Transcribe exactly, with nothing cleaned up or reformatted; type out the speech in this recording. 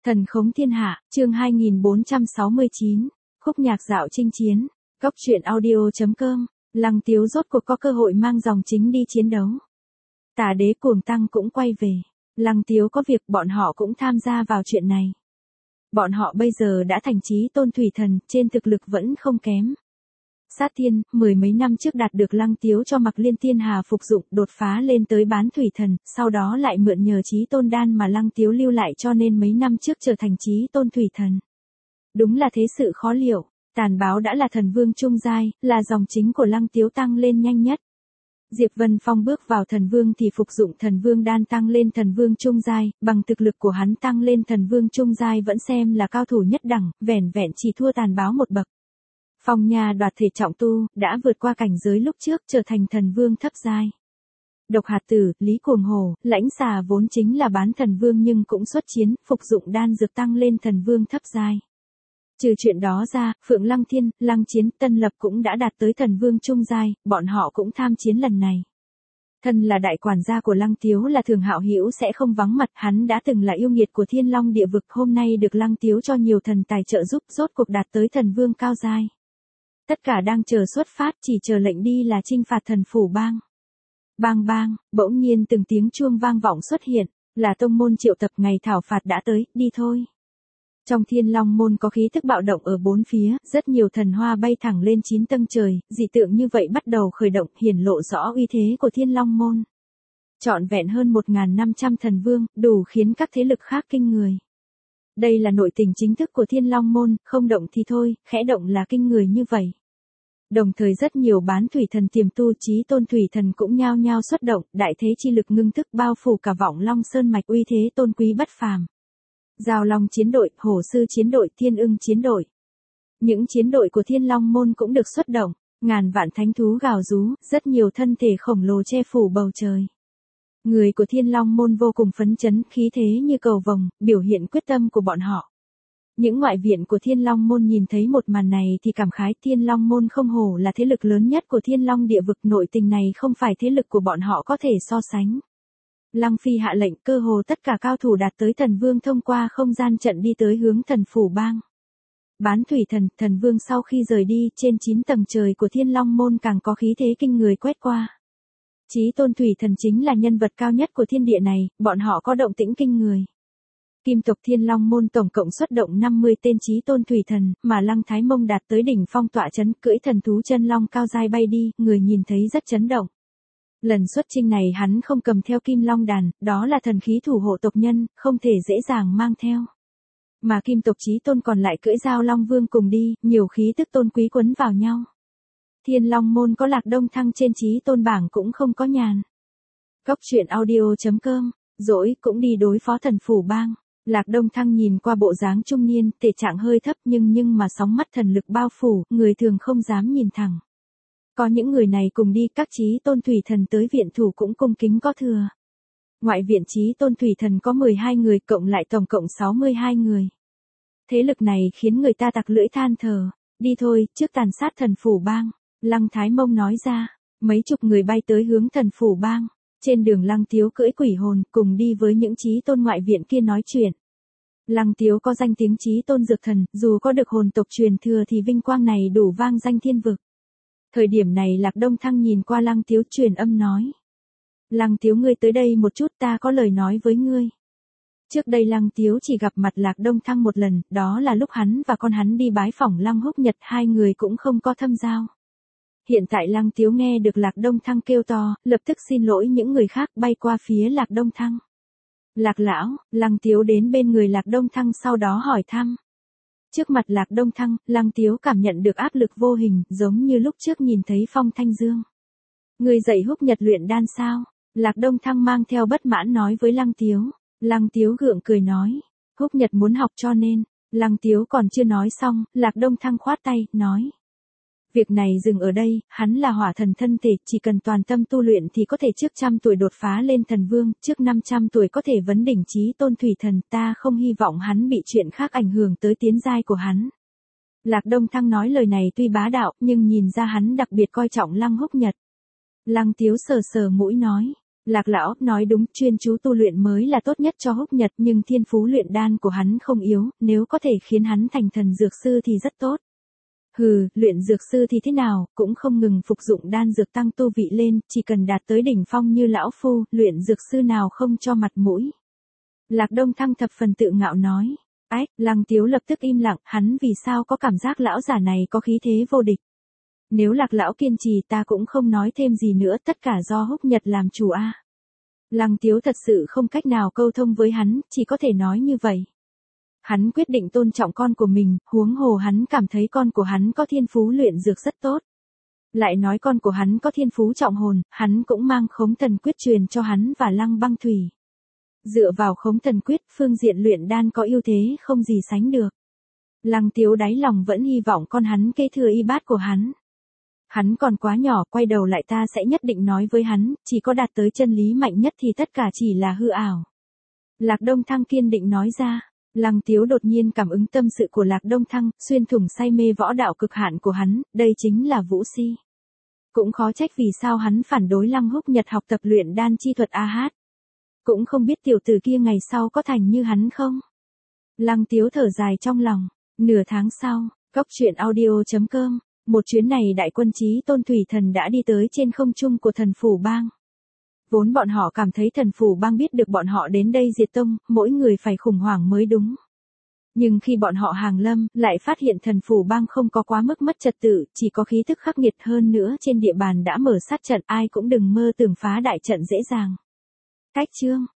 Thần khống thiên hạ, chương hai nghìn bốn trăm sáu mươi chín, khúc nhạc dạo chinh chiến, cốc truyện audio.com, Lăng Tiếu rốt cuộc có cơ hội mang dòng chính đi chiến đấu. Tả đế cuồng tăng cũng quay về, Lăng Tiếu có việc bọn họ cũng tham gia vào chuyện này. Bọn họ bây giờ đã thành chí tôn thủy thần, trên thực lực vẫn không kém. Sát thiên, mười mấy năm trước đạt được Lăng Tiếu cho Mặc Liên Tiên Hà phục dụng, đột phá lên tới bán thủy thần, sau đó lại mượn nhờ chí tôn đan mà Lăng Tiếu lưu lại cho nên mấy năm trước trở thành chí tôn thủy thần. Đúng là thế sự khó liệu, Tàn Báo đã là thần vương trung giai, là dòng chính của Lăng Tiếu tăng lên nhanh nhất. Diệp Vân Phong bước vào thần vương thì phục dụng thần vương đan tăng lên thần vương trung giai, bằng thực lực của hắn tăng lên thần vương trung giai vẫn xem là cao thủ nhất đẳng, vẻn vẹn chỉ thua Tàn Báo một bậc. Phong Nha đoạt thể trọng tu, đã vượt qua cảnh giới lúc trước trở thành thần vương thấp giai. Độc Hạt Tử, Lý Cuồng Hổ, Lãnh Xà vốn chính là bán thần vương nhưng cũng xuất chiến, phục dụng đan dược tăng lên thần vương thấp giai. Trừ chuyện đó ra, Phượng Lăng Thiên, Lăng Chiến, Tân Lập cũng đã đạt tới thần vương trung giai, bọn họ cũng tham chiến lần này. Thân là đại quản gia của Lăng Tiếu là Thường Hạo Hữu sẽ không vắng mặt, hắn đã từng là yêu nghiệt của Thiên Long địa vực, hôm nay được Lăng Tiếu cho nhiều thần tài trợ giúp, rốt cuộc đạt tới thần vương cao giai. Tất cả đang chờ xuất phát, chỉ chờ lệnh đi là chinh phạt thần phủ bang. Bang bang, bỗng nhiên từng tiếng chuông vang vọng xuất hiện, là tông môn triệu tập, ngày thảo phạt đã tới, đi thôi. Trong Thiên Long môn có khí thức bạo động ở bốn phía, rất nhiều thần hoa bay thẳng lên chín tầng trời, dị tượng như vậy bắt đầu khởi động, hiển lộ rõ uy thế của Thiên Long môn. Trọn vẹn hơn một nghìn năm trăm thần vương, đủ khiến các thế lực khác kinh người. Đây là nội tình chính thức của Thiên Long môn, không động thì thôi, khẽ động là kinh người như vậy. Đồng thời rất nhiều bán thủy thần tiềm tu chí tôn thủy thần cũng nhao nhao xuất động, đại thế chi lực ngưng thức bao phủ cả Vọng Long Sơn mạch, uy thế tôn quý bất phàm. Giao Long chiến đội, Hổ Sư chiến đội, Thiên Ưng chiến đội. Những chiến đội của Thiên Long môn cũng được xuất động, ngàn vạn thánh thú gào rú, rất nhiều thân thể khổng lồ che phủ bầu trời. Người của Thiên Long môn vô cùng phấn chấn, khí thế như cầu vồng, biểu hiện quyết tâm của bọn họ. Những ngoại viện của Thiên Long môn nhìn thấy một màn này thì cảm khái, Thiên Long môn không hổ là thế lực lớn nhất của Thiên Long địa vực, nội tình này không phải thế lực của bọn họ có thể so sánh. Lăng Phi hạ lệnh, cơ hồ tất cả cao thủ đạt tới thần vương thông qua không gian trận đi tới hướng thần phủ bang. Bán thủy thần, thần vương sau khi rời đi, trên chín tầng trời của Thiên Long môn càng có khí thế kinh người quét qua. Chí tôn thủy thần chính là nhân vật cao nhất của thiên địa này, bọn họ có động tĩnh kinh người. Kim tộc Thiên Long môn tổng cộng xuất động năm mươi tên chí tôn thủy thần, mà Lăng Thái Mông đạt tới đỉnh phong tọa chấn, cưỡi thần thú chân long cao giai bay đi, người nhìn thấy rất chấn động. Lần xuất chinh này hắn không cầm theo Kim Long đàn, đó là thần khí thủ hộ tộc nhân, không thể dễ dàng mang theo. Mà Kim tộc chí tôn còn lại cưỡi Giao Long Vương cùng đi, nhiều khí tức tôn quý quấn vào nhau. Thiên Long môn có Lạc Đông Thăng trên chí tôn bảng cũng không có nhàn. Cốc truyện audio.com, dỗi cũng đi đối phó thần phủ bang. Lạc Đông Thăng nhìn qua bộ dáng trung niên, thể trạng hơi thấp nhưng nhưng mà sóng mắt thần lực bao phủ, người thường không dám nhìn thẳng. Có những người này cùng đi, các chí tôn thủy thần tới viện thủ cũng cung kính có thừa. Ngoại viện chí tôn thủy thần có mười hai người, cộng lại tổng cộng sáu mươi hai người. Thế lực này khiến người ta tặc lưỡi than thở. Đi thôi, trước tàn sát thần phủ bang. Lăng Thái Mông nói ra, mấy chục người bay tới hướng thần phủ bang. Trên đường Lăng Tiếu cưỡi quỷ hồn, cùng đi với những chí tôn ngoại viện kia nói chuyện. Lăng Tiếu có danh tiếng chí tôn dược thần, dù có được hồn tộc truyền thừa thì vinh quang này đủ vang danh thiên vực. Thời điểm này Lạc Đông Thăng nhìn qua Lăng Tiếu truyền âm nói. Lăng Tiếu, ngươi tới đây một chút, ta có lời nói với ngươi. Trước đây Lăng Tiếu chỉ gặp mặt Lạc Đông Thăng một lần, đó là lúc hắn và con hắn đi bái phỏng Lăng Húc Nhật, hai người cũng không có thâm giao. Hiện tại Lăng Tiếu nghe được Lạc Đông Thăng kêu to, lập tức xin lỗi những người khác, bay qua phía Lạc Đông Thăng. Lạc lão, Lăng Tiếu đến bên người Lạc Đông Thăng sau đó hỏi thăm. Trước mặt Lạc Đông Thăng, Lăng Tiếu cảm nhận được áp lực vô hình, giống như lúc trước nhìn thấy Phong Thanh Dương. Người dạy Húc Nhật luyện đan sao? Lạc Đông Thăng mang theo bất mãn nói với Lăng Tiếu. Lăng Tiếu gượng cười nói. Húc Nhật muốn học cho nên. Lăng Tiếu còn chưa nói xong, Lạc Đông Thăng khoát tay, nói. Việc này dừng ở đây, hắn là hỏa thần thân thể, chỉ cần toàn tâm tu luyện thì có thể trước trăm tuổi đột phá lên thần vương, trước năm trăm tuổi có thể vấn đỉnh chí tôn thủy thần, ta không hy vọng hắn bị chuyện khác ảnh hưởng tới tiến giai của hắn. Lạc Đông Thăng nói lời này tuy bá đạo, nhưng nhìn ra hắn đặc biệt coi trọng Lăng Húc Nhật. Lăng Tiếu sờ sờ mũi nói, Lạc lão, nói đúng, chuyên chú tu luyện mới là tốt nhất cho Húc Nhật, nhưng thiên phú luyện đan của hắn không yếu, nếu có thể khiến hắn thành thần dược sư thì rất tốt. Hừ, luyện dược sư thì thế nào, cũng không ngừng phục dụng đan dược tăng tu vị lên, chỉ cần đạt tới đỉnh phong như lão phu, luyện dược sư nào không cho mặt mũi. Lạc Đông Thăng thập phần tự ngạo nói. Ách, Lăng Tiếu lập tức im lặng, hắn vì sao có cảm giác lão giả này có khí thế vô địch. Nếu Lạc lão kiên trì ta cũng không nói thêm gì nữa, tất cả do Húc Nhật làm chủ a. À. Lăng Tiếu thật sự không cách nào câu thông với hắn, chỉ có thể nói như vậy. Hắn quyết định tôn trọng con của mình, huống hồ hắn cảm thấy con của hắn có thiên phú luyện dược rất tốt. Lại nói con của hắn có thiên phú trọng hồn, hắn cũng mang Khống Thần Quyết truyền cho hắn và Lăng Băng Thủy. Dựa vào Khống Thần Quyết, phương diện luyện đan có ưu thế không gì sánh được. Lăng Tiếu đáy lòng vẫn hy vọng con hắn kế thừa y bát của hắn. Hắn còn quá nhỏ, quay đầu lại ta sẽ nhất định nói với hắn, chỉ có đạt tới chân lý mạnh nhất thì tất cả chỉ là hư ảo. Lạc Đông Thăng kiên định nói ra. Lăng Tiếu đột nhiên cảm ứng tâm sự của Lạc Đông Thăng, xuyên thủng say mê võ đạo cực hạn của hắn, đây chính là vũ si. Cũng khó trách vì sao hắn phản đối Lăng Húc Nhật học tập luyện đan chi thuật a hát. Cũng không biết tiểu tử kia ngày sau có thành như hắn không. Lăng Tiếu thở dài trong lòng. Nửa tháng sau, Cốc truyện audio chấm com, một chuyến này đại quân Chí Tôn Thủy Thần đã đi tới trên không trung của Thần Phủ Bang. Vốn bọn họ cảm thấy Thần Phủ Bang biết được bọn họ đến đây diệt tông, mỗi người phải khủng hoảng mới đúng. Nhưng khi bọn họ hàng lâm, lại phát hiện Thần Phủ Bang không có quá mức mất trật tự, chỉ có khí tức khắc nghiệt hơn nữa, trên địa bàn đã mở sát trận, ai cũng đừng mơ tưởng phá đại trận dễ dàng. Cách chương